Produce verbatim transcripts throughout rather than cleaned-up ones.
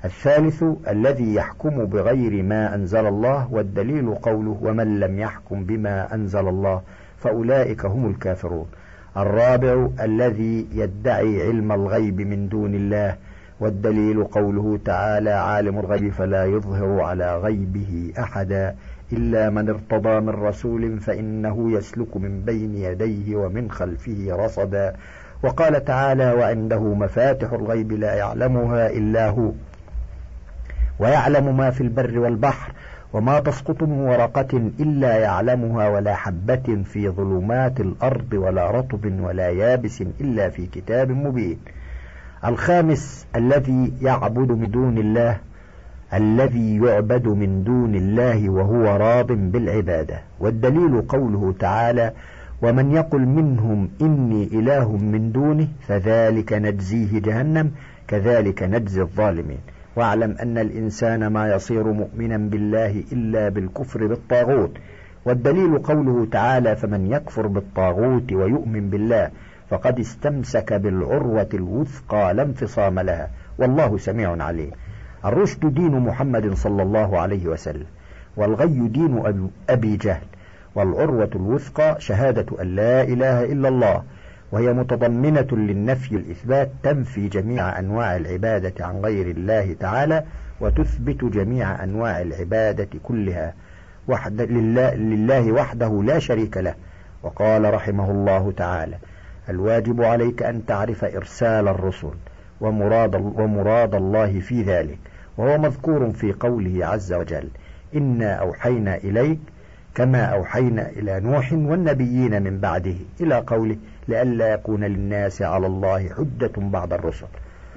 الثالث الذي يحكم بغير ما أنزل الله، والدليل قوله ومن لم يحكم بما أنزل الله فأولئك هم الكافرون. الرابع الذي يدعي علم الغيب من دون الله، والدليل قوله تعالى عالم الغيب فلا يظهر على غيبه أحدا إلا من ارتضى من رسول فإنه يسلك من بين يديه ومن خلفه رصدا. وقال تعالى وعنده مفاتح الغيب لا يعلمها إلا هو ويعلم ما في البر والبحر وما تسقط من ورقة إلا يعلمها ولا حبة في ظلمات الأرض ولا رطب ولا يابس إلا في كتاب مبين. الخامس الذي يعبد من دون الله الذي يعبد من دون الله وهو راض بالعبادة، والدليل قوله تعالى ومن يقل منهم إني إله من دونه فذلك نجزيه جهنم كذلك نجزي الظالمين. واعلم أن الإنسان ما يصير مؤمنا بالله إلا بالكفر بالطاغوت، والدليل قوله تعالى فمن يكفر بالطاغوت ويؤمن بالله فقد استمسك بالعروة الوثقى لا انفصام لها والله سميع عليم. الرشد دين محمد صلى الله عليه وسلم، والغي دين أبي جهل، والعروة الوثقى شهادة أن لا إله إلا الله، وهي متضمنة للنفي والإثبات، تنفي جميع أنواع العبادة عن غير الله تعالى وتثبت جميع أنواع العبادة كلها وحد لله, لله وحده لا شريك له. وقال رحمه الله تعالى الواجب عليك أن تعرف إرسال الرسل ومراد, ومراد الله في ذلك، وهو مذكور في قوله عز وجل إنا أوحينا إليك كما أوحينا إلى نوح والنبيين من بعده إلى قوله لئلا يكون للناس على الله حجة بعد الرسل.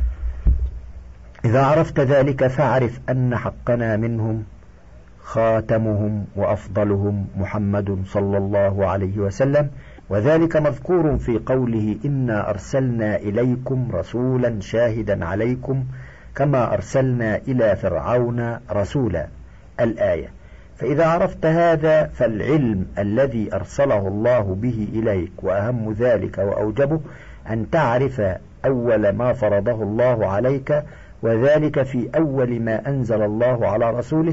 إذا عرفت ذلك فاعرف أن حقنا منهم خاتمهم وأفضلهم محمد صلى الله عليه وسلم، وذلك مذكور في قوله إنا أرسلنا إليكم رسولا شاهدا عليكم كما أرسلنا إلى فرعون رسولا الآية. فإذا عرفت هذا فالعلم الذي أرسله الله به إليك، وأهم ذلك وأوجبه أن تعرف أول ما فرضه الله عليك، وذلك في أول ما أنزل الله على رسوله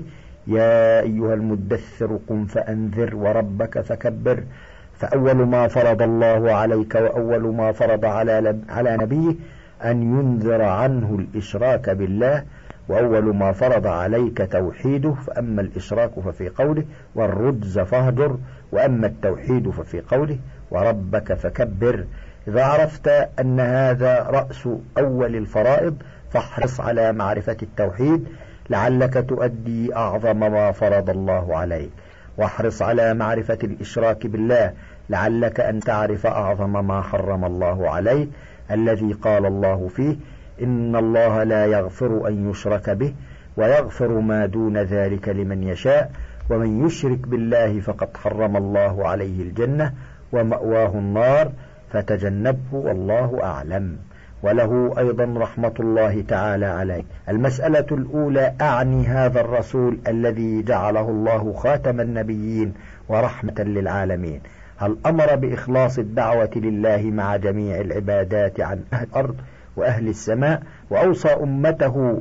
يا أيها المدثر قم فأنذر وربك فكبر. فأول ما فرض الله عليك وأول ما فرض على على نبيه أن ينذر عنه الإشراك بالله، وأول ما فرض عليك توحيده، فأما الإشراك ففي قوله والرجز فاهجر، وأما التوحيد ففي قوله وربك فكبر. إذا عرفت أن هذا رأس أول الفرائض فاحرص على معرفة التوحيد لعلك تؤدي أعظم ما فرض الله عليك، واحرص على معرفة الإشراك بالله لعلك أن تعرف أعظم ما حرم الله عليك، الذي قال الله فيه إن الله لا يغفر أن يشرك به ويغفر ما دون ذلك لمن يشاء ومن يشرك بالله فقد حرم الله عليه الجنة ومأواه النار فتجنبه والله أعلم. وله أيضا رحمة الله تعالى عليه. المسألة الأولى أعني هذا الرسول الذي جعله الله خاتم النبيين ورحمة للعالمين، هل أمر بإخلاص الدعوة لله مع جميع العبادات عن أهل الأرض وأهل السماء، وأوصى أمته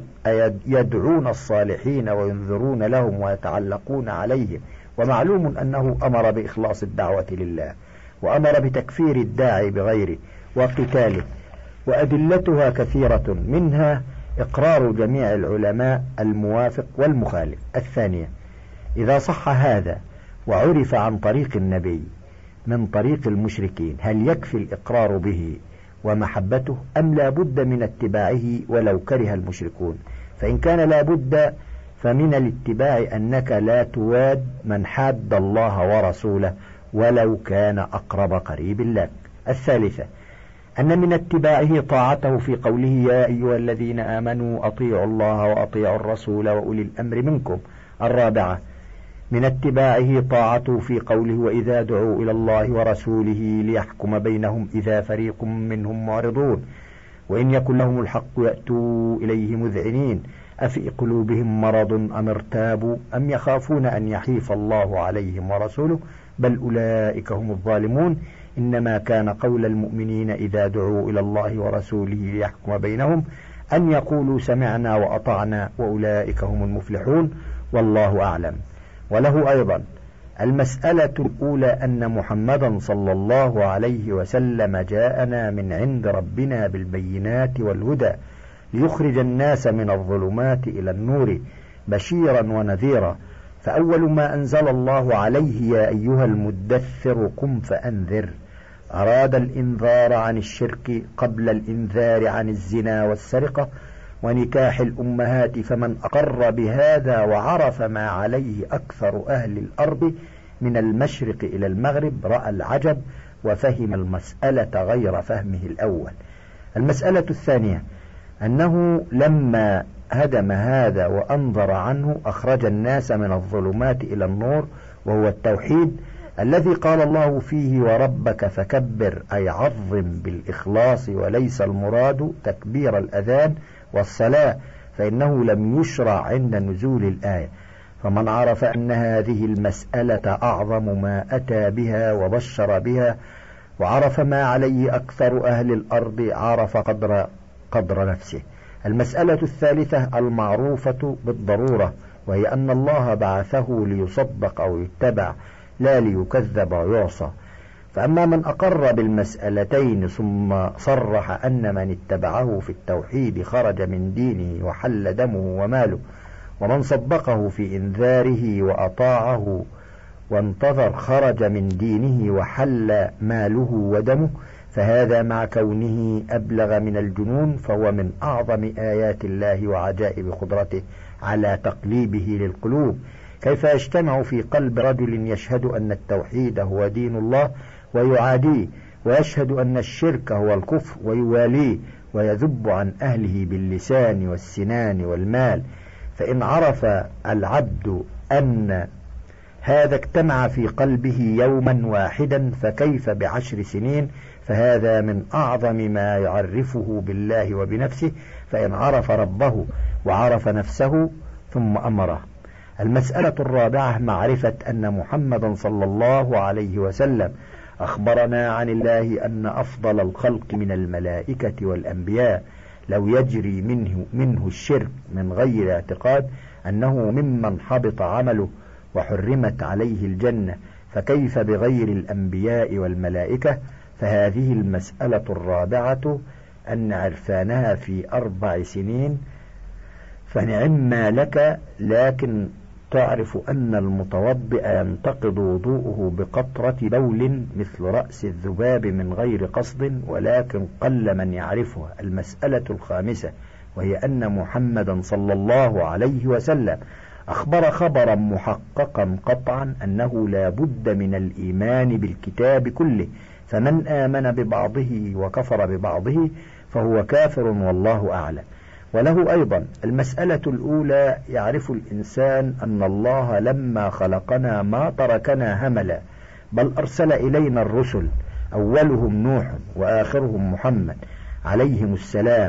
يدعون الصالحين وينذرون لهم ويتعلقون عليهم، ومعلوم أنه أمر بإخلاص الدعوة لله، وأمر بتكفير الداعي بغيره وقتاله، وأدلتها كثيرة، منها إقرار جميع العلماء الموافق والمخالف. الثانية إذا صح هذا وعرف عن طريق النبي من طريق المشركين هل يكفي الإقرار به ومحبته أم لا بد من اتباعه ولو كره المشركون؟ فإن كان لا بد فمن الاتباع أنك لا تواد من حاد الله ورسوله ولو كان أقرب قريب لك. الثالثة أن من اتباعه طاعته في قوله يا أيها الذين آمنوا أطيعوا الله وأطيعوا الرسول وأولي الأمر منكم. الرابعة من اتباعه طاعته في قوله وإذا دعوا إلى الله ورسوله ليحكم بينهم إذا فريق منهم معرضون وإن يكن لهم الحق يأتوا إليه مذعنين أفي قلوبهم مرض أم ارتابوا أم يخافون أن يحيف الله عليهم ورسوله بل أولئك هم الظالمون. إنما كان قول المؤمنين إذا دعوا إلى الله ورسوله ليحكم بينهم أن يقولوا سمعنا وأطعنا وأولئك هم المفلحون، والله أعلم. وله أيضا المسألة الأولى أن محمدا صلى الله عليه وسلم جاءنا من عند ربنا بالبينات والهدى ليخرج الناس من الظلمات إلى النور بشيرا ونذيرا، فأول ما أنزل الله عليه يا أيها المدثر قم فأنذر، أراد الإنذار عن الشرك قبل الإنذار عن الزنا والسرقة ونكاح الأمهات، فمن أقر بهذا وعرف ما عليه أكثر أهل الأرض من المشرق إلى المغرب رأى العجب وفهم المسألة غير فهمه الأول. المسألة الثانية أنه لما هدم هذا وأنظر عنه أخرج الناس من الظلمات إلى النور، وهو التوحيد الذي قال الله فيه وربك فكبر، أي عظم بالإخلاص، وليس المراد تكبير الأذان والصلاة، فإنه لم يشرع عند نزول الآية. فمن عرف أن هذه المسألة أعظم ما أتى بها وبشر بها، وعرف ما عليه أكثر أهل الأرض، عرف قدر قدر نفسه. المسألة الثالثة المعروفة بالضرورة، وهي أن الله بعثه ليصدق أو يتبع لا ليكذب ويعصى. فأما من أقر بالمسألتين ثم صرح أن من اتبعه في التوحيد خرج من دينه وحل دمه وماله، ومن صدقه في إنذاره وأطاعه وانتظر خرج من دينه وحل ماله ودمه، فهذا مع كونه أبلغ من الجنون فهو من أعظم آيات الله وعجائب قدرته على تقليبه للقلوب. كيف يجتمع في قلب رجل يشهد أن التوحيد هو دين الله ويعاديه، ويشهد أن الشرك هو الكفر ويواليه، ويذب عن أهله باللسان والسنان والمال. فإن عرف العبد أن هذا اجتمع في قلبه يوما واحدا فكيف بعشر سنين، فهذا من أعظم ما يعرفه بالله وبنفسه. فإن عرف ربه وعرف نفسه ثم أمره. المسألة الرابعة معرفة أن محمدا صلى الله عليه وسلم أخبرنا عن الله أن أفضل الخلق من الملائكة والأنبياء لو يجري منه, منه الشرك من غير اعتقاد أنه ممن حبط عمله وحرمت عليه الجنة، فكيف بغير الأنبياء والملائكة؟ فهذه المسألة الرابعة أن عرفانها في أربع سنين فنعم لك، لكن تعرف أن المتوضئ ينتقض وضوءه بقطرة بول مثل رأس الذباب من غير قصد، ولكن قل من يعرفها. المسألة الخامسة وهي أن محمدا صلى الله عليه وسلم أخبر خبرا محققا قطعا أنه لا بد من الإيمان بالكتاب كله، فمن آمن ببعضه وكفر ببعضه فهو كافر والله أعلم. وله أيضا المسألة الأولى يعرف الإنسان أن الله لما خلقنا ما تركنا هملا، بل أرسل إلينا الرسل، أولهم نوح وآخرهم محمد عليهم السلام،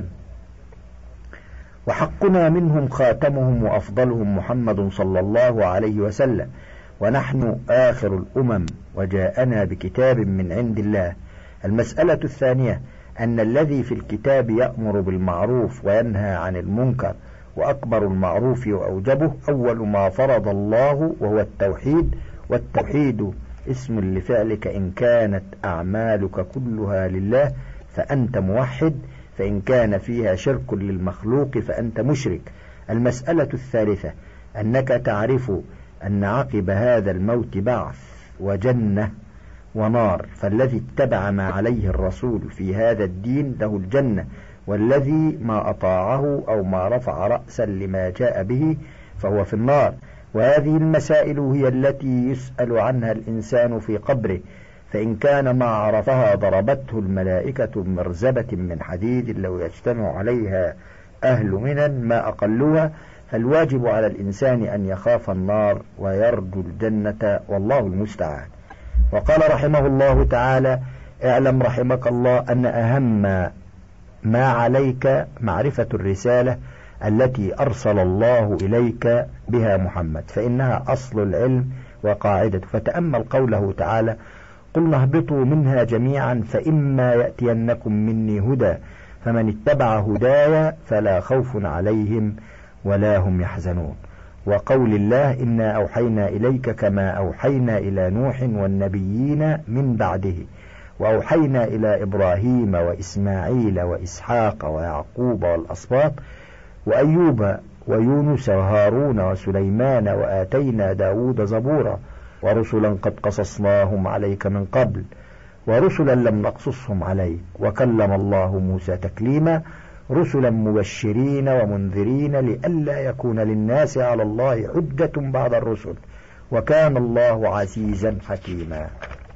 وحقنا منهم خاتمهم وأفضلهم محمد صلى الله عليه وسلم، ونحن آخر الأمم وجاءنا بكتاب من عند الله. المسألة الثانية أن الذي في الكتاب يأمر بالمعروف وينهى عن المنكر، وأكبر المعروف وأوجبه أول ما فرض الله وهو التوحيد، والتوحيد اسم لفعلك إن كانت أعمالك كلها لله فأنت موحد، فإن كان فيها شرك للمخلوق فأنت مشرك. المسألة الثالثة أنك تعرف أن عقب هذا الموت بعث وجنة ونار، فالذي اتبع ما عليه الرسول في هذا الدين له الجنة، والذي ما أطاعه أو ما رفع رأسا لما جاء به فهو في النار. وهذه المسائل هي التي يسأل عنها الإنسان في قبره، فإن كان ما عرفها ضربته الملائكة بمرزبة من حديد لو يجتمع عليها أهل منن ما أقلوها، فالواجب على الإنسان أن يخاف النار ويرجو الجنة، والله المستعان. وقال رحمه الله تعالى: اعلم رحمك الله أن أهم ما عليك معرفة الرسالة التي أرسل الله إليك بها محمد، فإنها أصل العلم وقاعدة. فتأمل قوله تعالى: قلنا اهبطوا منها جميعا فإما يأتينكم مني هدى فمن اتبع هدايا فلا خوف عليهم ولا هم يحزنون. وقول الله إنا أوحينا إليك كما أوحينا إلى نوح والنبيين من بعده وأوحينا إلى إبراهيم وإسماعيل وإسحاق ويعقوب والأسباط وأيوب ويونس وهارون وسليمان وآتينا داود زبورا ورسلا قد قصصناهم عليك من قبل ورسلا لم نقصصهم عليك وكلم الله موسى تكليما رسلا مبشرين ومنذرين لئلا يكون للناس على الله حجة بعد الرسل وكان الله عزيزا حكيما.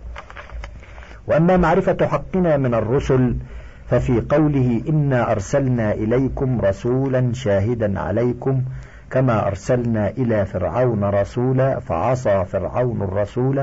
وأما معرفة حقنا من الرسل ففي قوله إنا أرسلنا إليكم رسولا شاهدا عليكم كما أرسلنا إلى فرعون رسولا فعصى فرعون الرسول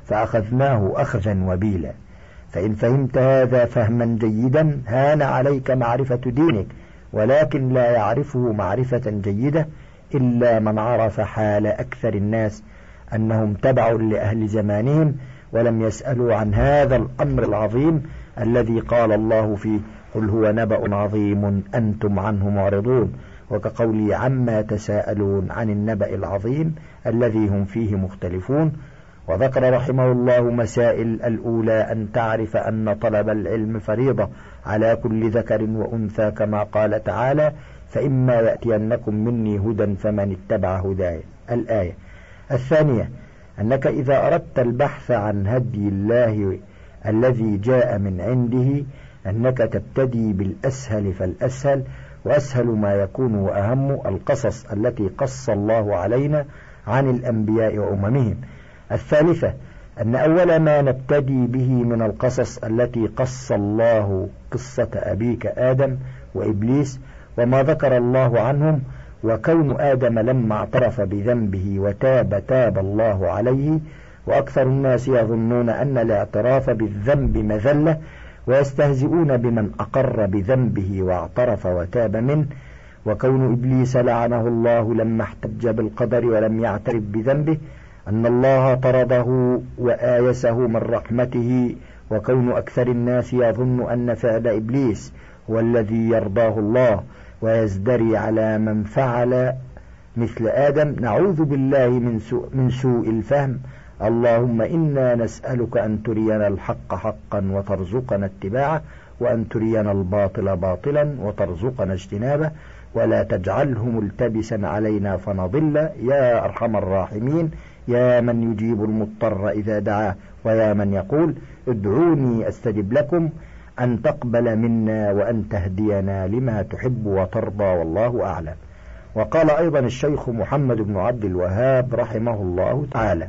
فأخذناه أخذا وبيلا. فإن فهمت هذا فهما جيدا هان عليك معرفة دينك، ولكن لا يعرفه معرفة جيدة إلا من عرف حال أكثر الناس أنهم تبع لأهل زمانهم ولم يسألوا عن هذا الأمر العظيم الذي قال الله فيه قل هو نبأ عظيم أنتم عنه معرضون، وكقولي عما تساءلون عن النبأ العظيم الذي هم فيه مختلفون. وذكر رحمه الله مسائل الأولى أن تعرف أن طلب العلم فريضة على كل ذكر وأنثى كما قال تعالى فإما يأتينكم مني هدى فمن اتبع هداي الآية. الثانية أنك إذا أردت البحث عن هدي الله الذي جاء من عنده أنك تبتدي بالأسهل فالأسهل، وأسهل ما يكون وأهم القصص التي قص الله علينا عن الأنبياء وأممهم. الثالثة أن أول ما نبتدي به من القصص التي قص الله قصة أبيك آدم وإبليس وما ذكر الله عنهم، وكون آدم لما اعترف بذنبه وتاب تاب الله عليه. وأكثر الناس يظنون أن الاعتراف بالذنب مذلة ويستهزئون بمن أقر بذنبه واعترف وتاب منه. وكون إبليس لعنه الله لما احتج بالقدر ولم يعترف بذنبه أن الله طرده وآيسه من رحمته. وكون أكثر الناس يظن أن فعل إبليس هو الذي يرضاه الله ويزدري على من فعل مثل آدم. نعوذ بالله من سوء, من سوء الفهم. اللهم إنا نسألك أن ترينا الحق حقا وترزقنا اتباعه وأن ترينا الباطل باطلا وترزقنا اجتنابه ولا تجعله ملتبسا علينا فنضل يا أرحم الراحمين، يا من يجيب المضطر إذا دعاه ويا من يقول ادعوني أستجب لكم، أن تقبل منا وأن تهدينا لما تحب وترضى والله أعلم. وقال أيضا الشيخ محمد بن عبد الوهاب رحمه الله تعالى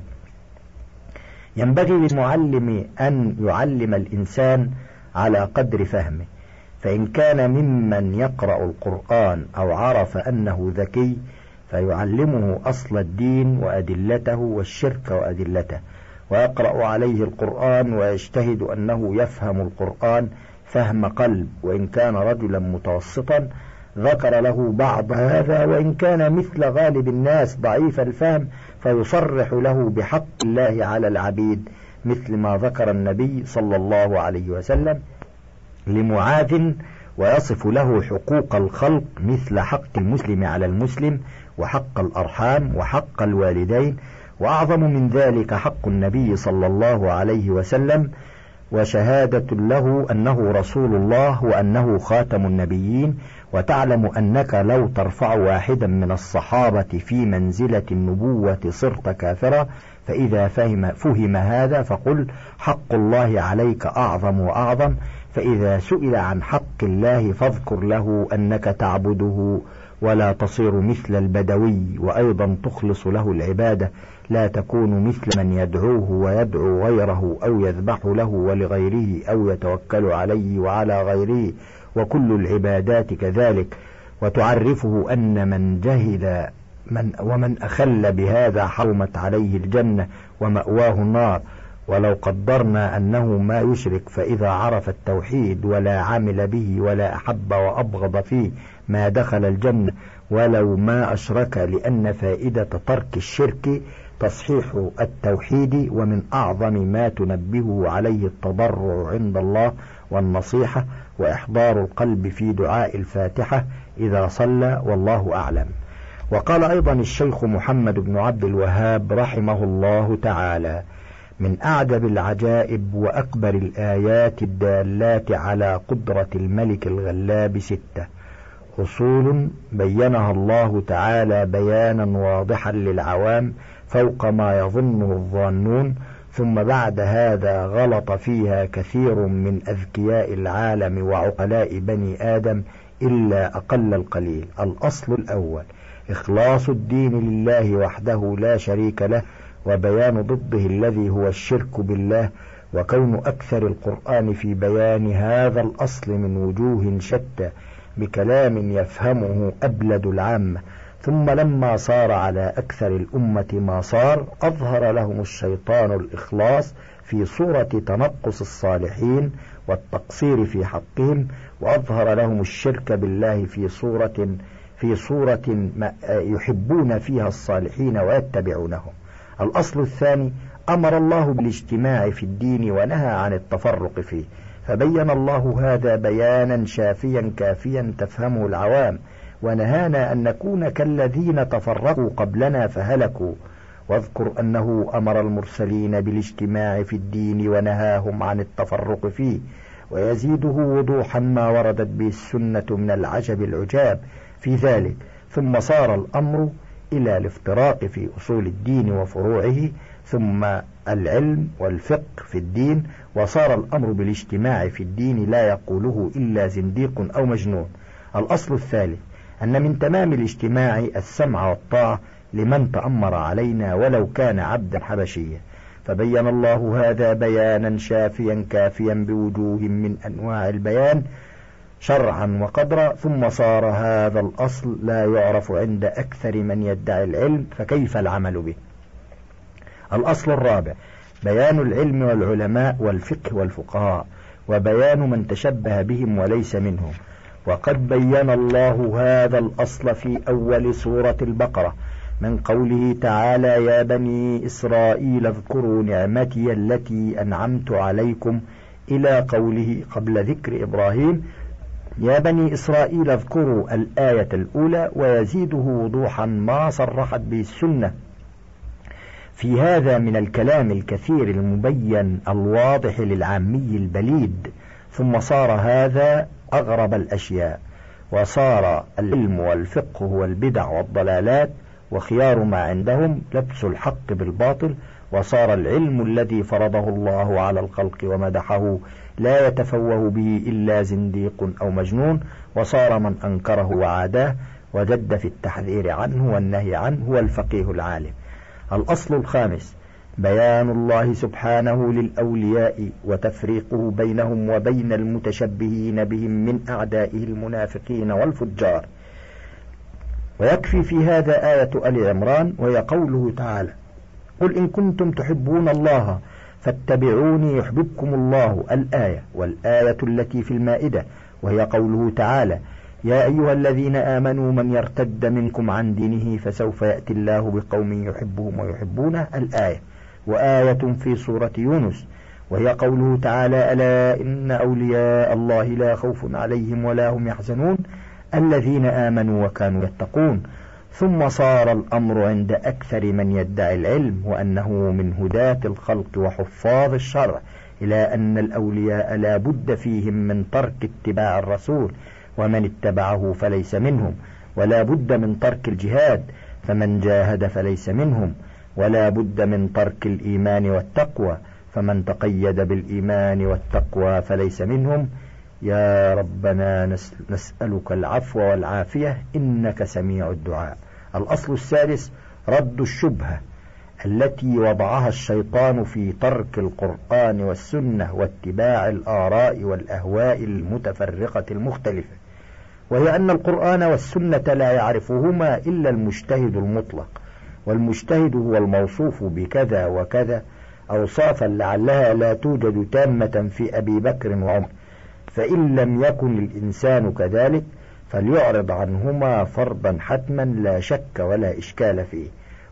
ينبغي للمعلم أن يعلم الإنسان على قدر فهمه، فإن كان ممن يقرأ القرآن أو عرف أنه ذكي فيعلمه أصل الدين وأدلته والشرك وأدلته، ويقرأ عليه القرآن ويجتهد أنه يفهم القرآن فهم قلب، وإن كان رجلا متوسطا ذكر له بعض هذا، وإن كان مثل غالب الناس ضعيف الفهم فيصرح له بحق الله على العبيد مثل ما ذكر النبي صلى الله عليه وسلم لمعاذ، ويصف له حقوق الخلق مثل حق المسلم على المسلم وحق الأرحام وحق الوالدين، وأعظم من ذلك حق النبي صلى الله عليه وسلم وشهادة له أنه رسول الله وأنه خاتم النبيين. وتعلم أنك لو ترفع واحدا من الصحابة في منزلة النبوة صرت كافرا، فإذا فهم, فهم هذا فقل حق الله عليك أعظم وأعظم. فإذا سئل عن حق الله فاذكر له أنك تعبده ولا تصير مثل البدوي، وأيضا تخلص له العبادة، لا تكون مثل من يدعوه ويدعو غيره أو يذبح له ولغيره أو يتوكل عليه وعلى غيره، وكل العبادات كذلك. وتعرفه أن من جهل من ومن أخل بهذا حرمت عليه الجنة ومأواه النار. ولو قدرنا أنه ما يشرك فإذا عرف التوحيد ولا عمل به ولا أحب وأبغض فيه ما دخل الجنة ولو ما أشرك، لأن فائدة ترك الشرك تصحيح التوحيد، ومن أعظم ما تنبه عليه التضرع عند الله والنصيحة وإحضار القلب في دعاء الفاتحة إذا صلى، والله أعلم. وقال أيضا الشيخ محمد بن عبد الوهاب رحمه الله تعالى: من أعجب العجائب وأكبر الآيات الدالات على قدرة الملك الغلاب ستة أصول بينها الله تعالى بيانا واضحا للعوام فوق ما يظنه الظانون، ثم بعد هذا غلط فيها كثير من أذكياء العالم وعقلاء بني آدم إلا أقل القليل. الأصل الأول إخلاص الدين لله وحده لا شريك له، وبيان ضده الذي هو الشرك بالله، وكون أكثر القرآن في بيان هذا الأصل من وجوه شتى بكلام يفهمه أبلد العامة. ثم لما صار على أكثر الأمة ما صار، أظهر لهم الشيطان الإخلاص في صورة تنقص الصالحين والتقصير في حقهم، وأظهر لهم الشرك بالله في صورة في صورة يحبون فيها الصالحين ويتبعونهم. الأصل الثاني أمر الله بالاجتماع في الدين ونهى عن التفرق فيه، فبين الله هذا بيانا شافيا كافيا تفهمه العوام، ونهانا أن نكون كالذين تفرقوا قبلنا فهلكوا. واذكر أنه أمر المرسلين بالاجتماع في الدين ونهاهم عن التفرق فيه، ويزيده وضوحا ما وردت به السنة من العجب العجاب في ذلك. ثم صار الأمر إلى الافتراق في أصول الدين وفروعه، ثم العلم والفقه في الدين، وصار الأمر بالاجتماع في الدين لا يقوله إلا زنديق أو مجنون. الأصل الثالث أن من تمام الاجتماع السمع والطاعة لمن تأمر علينا ولو كان عبدا حبشيا، فبين الله هذا بيانا شافيا كافيا بوجوه من أنواع البيان شرعا وقدرا. ثم صار هذا الأصل لا يعرف عند أكثر من يدعي العلم، فكيف العمل به؟ الأصل الرابع بيان العلم والعلماء والفقه والفقهاء، وبيان من تشبه بهم وليس منهم. وقد بين الله هذا الأصل في أول سورة البقرة من قوله تعالى: يا بني إسرائيل اذكروا نعمتي التي أنعمت عليكم، إلى قوله قبل ذكر إبراهيم: يا بني إسرائيل اذكروا الآية الأولى. ويزيده وضوحا ما صرحت به السنة في هذا من الكلام الكثير المبين الواضح للعامي البليد. ثم صار هذا أغرب الأشياء، وصار العلم والفقه والبدع والضلالات، وخيار ما عندهم لبس الحق بالباطل. وصار العلم الذي فرضه الله على الخلق ومدحه لا يتفوه به إلا زنديق أو مجنون، وصار من أنكره وعاداه وجد في التحذير عنه والنهي عنه هو الفقيه العالم. الأصل الخامس بيان الله سبحانه للأولياء وتفريقه بينهم وبين المتشبهين بهم من أعدائه المنافقين والفجار. ويكفي في هذا آية آل عمران، وهي قوله تعالى: قل إن كنتم تحبون الله فاتبعوني يحببكم الله، الآية. والآية التي في المائدة وهي قوله تعالى: يا أيها الذين آمنوا من يرتد منكم عن دينه فسوف يأتي الله بقوم يحبهم ويحبونه، الآية. وآية في سورة يونس وهي قوله تعالى: ألا إن أولياء الله لا خوف عليهم ولا هم يحزنون الذين آمنوا وكانوا يتقون. ثم صار الأمر عند أكثر من يدعي العلم وأنه من هداة الخلق وحفاظ الشرع إلى أن الأولياء لا بد فيهم من ترك اتباع الرسول، ومن اتبعه فليس منهم، ولا بد من ترك الجهاد، فمن جاهد فليس منهم، ولا بد من ترك الإيمان والتقوى، فمن تقيد بالإيمان والتقوى فليس منهم. يا ربنا نسألك العفو والعافية إنك سميع الدعاء. الأصل السادس رد الشبهة التي وضعها الشيطان في ترك القرآن والسنة واتباع الآراء والأهواء المتفرقة المختلفة، وهي أن القرآن والسنة لا يعرفهما إلا المجتهد المطلق، والمجتهد هو الموصوف بكذا وكذا أوصافا لعلها لا توجد تامة في أبي بكر وعمر، فإن لم يكن الإنسان كذلك فليعرض عنهما فرضا حتما لا شك ولا إشكال فيه.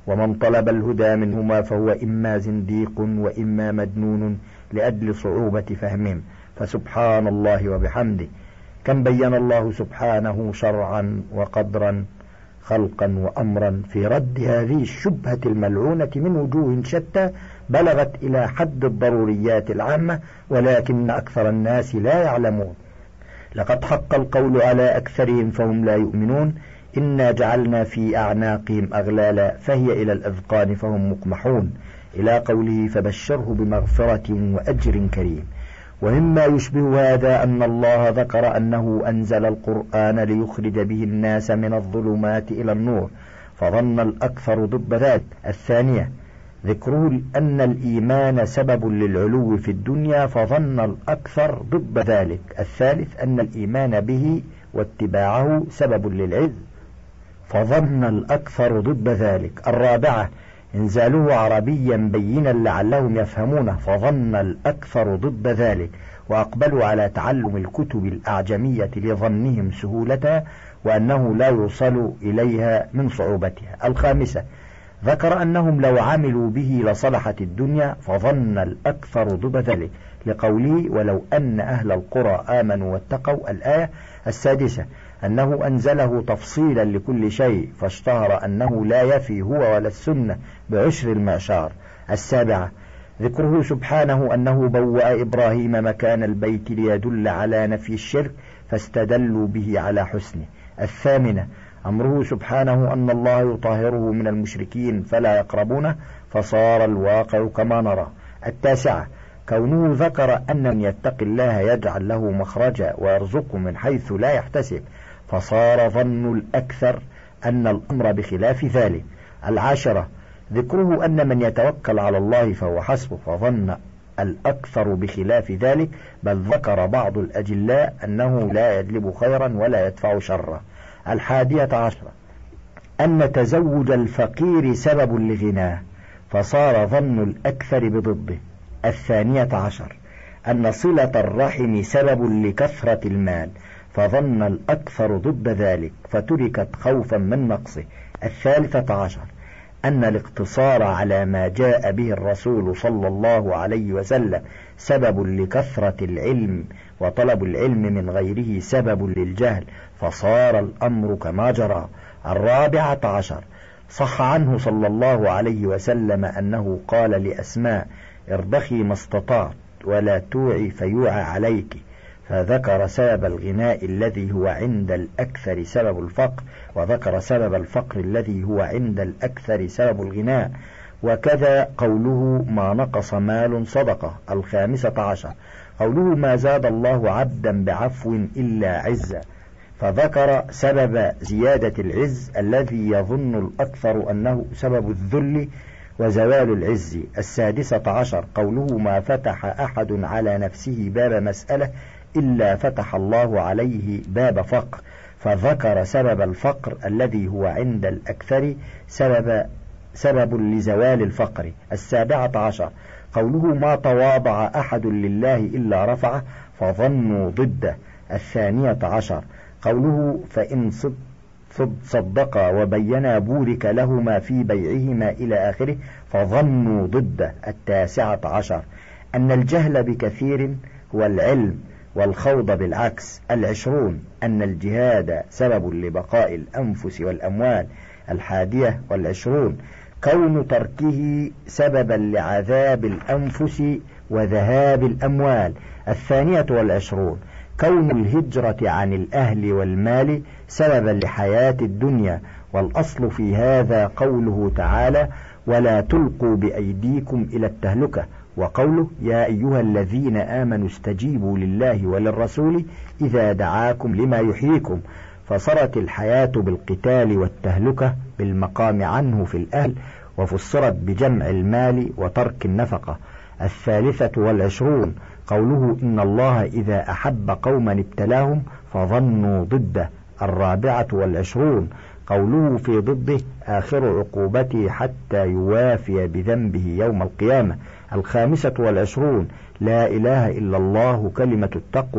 ومن طلب الهدى منهما فهو إما زنديق وإما مجنون لأجل صعوبة فهمهم. فسبحان الله وبحمده كم بين الله سبحانه شرعا وقدرا خلقا وأمرا في رد هذه الشبهة الملعونة من وجوه شتى بلغت إلى حد الضروريات العامة، ولكن أكثر الناس لا يعلمون. لقد حق القول على أكثرهم فهم لا يؤمنون. إنا جعلنا في أعناقهم أغلالا فهي إلى الأذقان فهم مقمحون، إلى قوله فبشره بمغفرة وأجر كريم. ومما يشبه هذا أن الله ذكر أنه أنزل القرآن ليخرج به الناس من الظلمات إلى النور، فظن الأكثر ضد ذلك. الثانية ذكره أن الإيمان سبب للعلو في الدنيا، فظن الأكثر ضد ذلك. الثالث أن الإيمان به واتباعه سبب للعز، فظن الأكثر ضد ذلك. الرابعة إنزاله عربيا بينا لعلهم يفهمونه، فظن الأكثر ضد ذلك وأقبلوا على تعلم الكتب الأعجمية لظنهم سهولتها وأنه لا يوصل إليها من صعوبتها. الخامسة ذكر أنهم لو عملوا به لصلحت الدنيا، فظن الأكثر ضد ذلك لقوله ولو أن أهل القرى آمنوا واتقوا. الآية. السادسة أنه أنزله تفصيلا لكل شيء، فاشتهر أنه لا يفي هو ولا السنة بعشر المعشار. السابعة ذكره سبحانه أنه بوأ إبراهيم مكان البيت ليدل على نفي الشرك، فاستدلوا به على حسنه. الثامنة أمره سبحانه أن الله يطهره من المشركين فلا يقربونه، فصار الواقع كما نرى. التاسعة كونه ذكر أن من يتق الله يجعل له مخرجا ويرزقه من حيث لا يحتسب، فصار ظن الأكثر أن الأمر بخلاف ذلك. العاشرة ذكره أن من يتوكل على الله فهو حسبه، فظن الأكثر بخلاف ذلك، بل ذكر بعض الأجلاء أنه لا يجلب خيرا ولا يدفع شرا. الحادية عشرة أن تزوج الفقير سبب لغناه، فصار ظن الأكثر بضده. الثانية عشر أن صلة الرحم سبب لكثرة المال، فظن الأكثر ضد ذلك فتركت خوفا من نقصه. الثالثة عشر أن الاقتصار على ما جاء به الرسول صلى الله عليه وسلم سبب لكثرة العلم، وطلب العلم من غيره سبب للجهل، فصار الأمر كما جرى. الرابعة عشر صح عنه صلى الله عليه وسلم أنه قال لأسماء ارضخي ما استطعت ولا توعي فيوعى عليك، فذكر سبب الغناء الذي هو عند الأكثر سبب الفقر، وذكر سبب الفقر الذي هو عند الأكثر سبب الغناء. وكذا قوله ما نقص مال صدقة. الخامسة عشر قوله ما زاد الله عبدا بعفو إلا عزا، فذكر سبب زيادة العز الذي يظن الأكثر أنه سبب الذل وزوال العز. السادسة عشر قوله ما فتح أحد على نفسه باب مسألة إلا فتح الله عليه باب فقر، فذكر سبب الفقر الذي هو عند الأكثر سبب سبب لزوال الفقر. السابعة عشر قوله ما تواضع أحد لله إلا رفعه، فظنوا ضده. الثانية عشر قوله فإن صدقا وبينا بورك لهما في بيعهما إلى آخره، فظنوا ضده. التاسعة عشر أن الجهل بكثير هو العلم والخوض بالعكس. العشرون أن الجهاد سبب لبقاء الأنفس والأموال. الحادية والعشرون كون تركه سببا لعذاب الأنفس وذهاب الأموال. الثانية والعشرون كون الهجرة عن الأهل والمال سببا لحياة الدنيا، والأصل في هذا قوله تعالى ولا تلقوا بأيديكم إلى التهلكة، وقوله يا أيها الذين آمنوا استجيبوا لله وللرسول إذا دعاكم لما يحييكم، فصارت الحياة بالقتال والتهلكة بالمقام عنه في الأهل، وفسرت بجمع المال وترك النفقة. الثالثة والعشرون قوله إن الله إذا أحب قوما ابتلاهم فظنوا ضده. الرابعة والعشرون قوله في ضده آخر عقوبته حتى يوافي بذنبه يوم القيامة. الخامسة والعشرون لا إله إلا الله كلمة التقوى،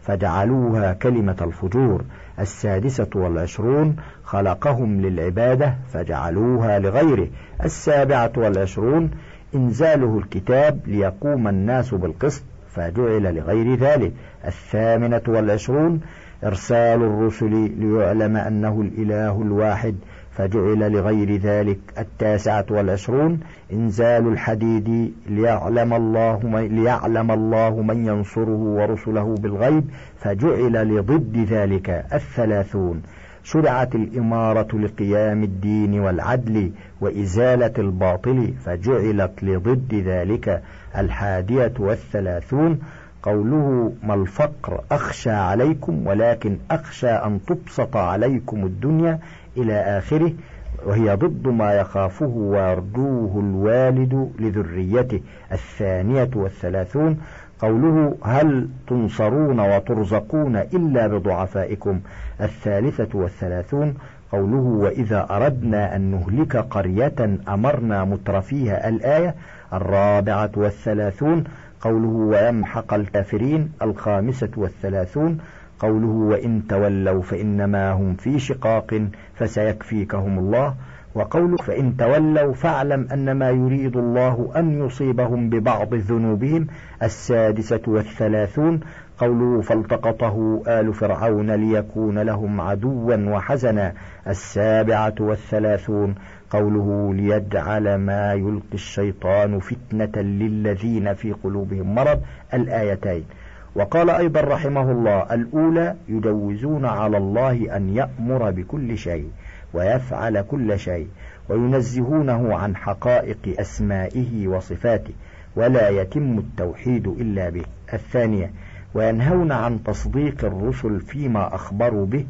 فجعلوها كلمة الفجور. السادسة والعشرون خلقهم للعبادة فجعلوها لغيره. السابعة والعشرون إنزاله الكتاب ليقوم الناس بالقسط فجعل لغير ذلك. الثامنة والعشرون إرسال الرسل ليعلم أنه الإله الواحد فجعل لغير ذلك. التاسعة والعشرون إنزال الحديد ليعلم الله من, ليعلم الله من ينصره ورسله بالغيب فجعل لضد ذلك. الثلاثون شرعت الإمارة لقيام الدين والعدل وإزالة الباطل فجعلت لضد ذلك. الحادية والثلاثون قوله ما الفقر أخشى عليكم ولكن أخشى أن تبسط عليكم الدنيا إلى آخره، وهي ضد ما يخافه ويرجوه الوالد لذريته. الثانية والثلاثون قوله هل تنصرون وترزقون إلا بضعفائكم. الثالثة والثلاثون قوله وإذا أردنا أن نهلك قرية أمرنا مترفيها. الآية. الرابعة والثلاثون قوله ويمحق الكافرين. الخامسة والثلاثون قوله وإن تولوا فإنما هم في شقاق فسيكفيكهم الله. وقوله فإن تولوا فاعلم أنما يريد الله أن يصيبهم ببعض ذنوبهم. السادسة والثلاثون قوله فالتقطه آل فرعون ليكون لهم عدوا وحزنا. السابعة والثلاثون قوله ليجعل ما يلقي الشيطان فتنة للذين في قلوبهم مرض. الآيتين. وقال أيضا رحمه الله الأولى يجوزون على الله أن يأمر بكل شيء ويفعل كل شيء وينزهونه عن حقائق أسمائه وصفاته ولا يتم التوحيد إلا به. الثانية وينهون عن تصديق الرسل فيما أخبروا به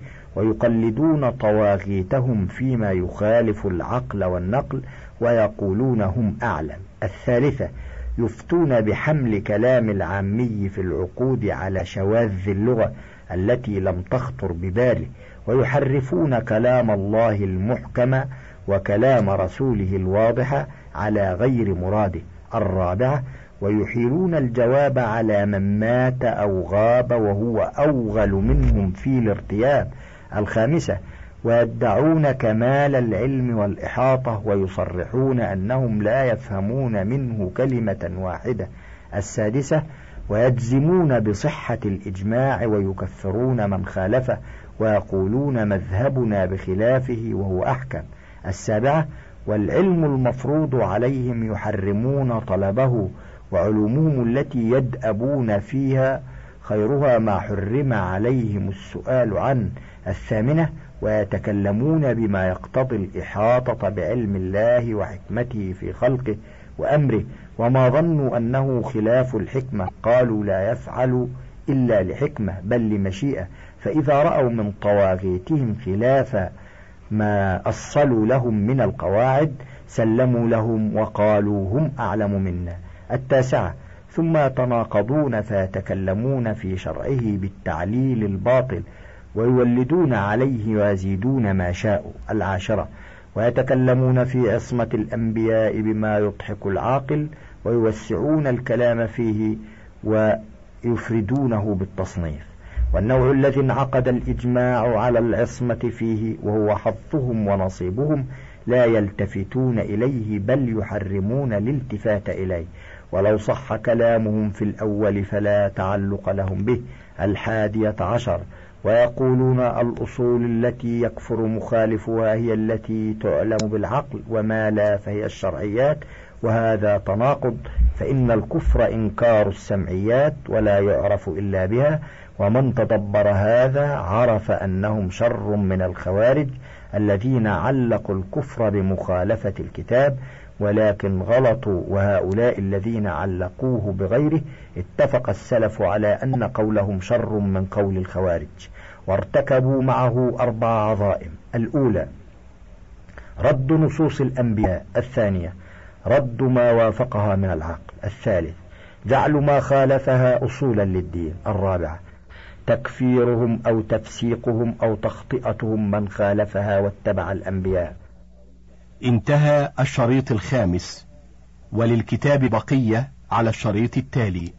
ويقلدون طواغيتهم فيما يخالف العقل والنقل ويقولون هم أعلم. الثالثة يفتون بحمل كلام العامي في العقود على شواذ اللغة التي لم تخطر بباله ويحرفون كلام الله المحكم وكلام رسوله الواضح على غير مراده. الرابعة ويحيلون الجواب على من مات أو غاب وهو أوغل منهم في الارتياب. الخامسة ويدعون كمال العلم والإحاطة ويصرحون أنهم لا يفهمون منه كلمة واحدة. السادسة ويجزمون بصحة الإجماع ويكفرون من خالفه ويقولون مذهبنا بخلافه وهو أحكم. السابعة والعلم المفروض عليهم يحرمون طلبه وعلومهم التي يدأبون فيها خيرها ما حرم عليهم السؤال عنه. الثامنة ويتكلمون بما يقتضي الإحاطة بعلم الله وحكمته في خلقه وأمره وما ظنوا أنه خلاف الحكمة قالوا لا يفعل إلا لحكمة بل لمشيئة، فإذا رأوا من طواغيتهم خلاف ما أصلوا لهم من القواعد سلموا لهم وقالوا هم أعلم منا. التاسعة ثم يتناقضون فيتكلمون في شرعه بالتعليل الباطل ويولدون عليه ويزيدون ما شاءوا. العاشرة ويتكلمون في عصمة الأنبياء بما يضحك العاقل ويوسعون الكلام فيه ويفردونه بالتصنيف. والنوع الذي انعقد الإجماع على العصمة فيه وهو حظهم ونصيبهم لا يلتفتون إليه بل يحرمون الالتفات إليه ولو صح كلامهم في الأول فلا تعلق لهم به. الحادية عشر ويقولون الأصول التي يكفر مخالفها هي التي تعلم بالعقل وما لا فهي الشرعيات، وهذا تناقض، فإن الكفر إنكار السمعيات ولا يعرف إلا بها، ومن تدبر هذا عرف أنهم شر من الخوارج الذين علقوا الكفر بمخالفة الكتاب ولكن غلطوا، وهؤلاء الذين علقوه بغيره اتفق السلف على أن قولهم شر من قول الخوارج، وارتكبوا معه أربع عظائم: الأولى رد نصوص الأنبياء، الثانية رد ما وافقها من العقل، الثالث جعل ما خالفها أصولا للدين، الرابعة تكفيرهم أو تفسيقهم أو تخطئتهم من خالفها واتبع الأنبياء. انتهى الشريط الخامس، وللكتاب بقية على الشريط التالي.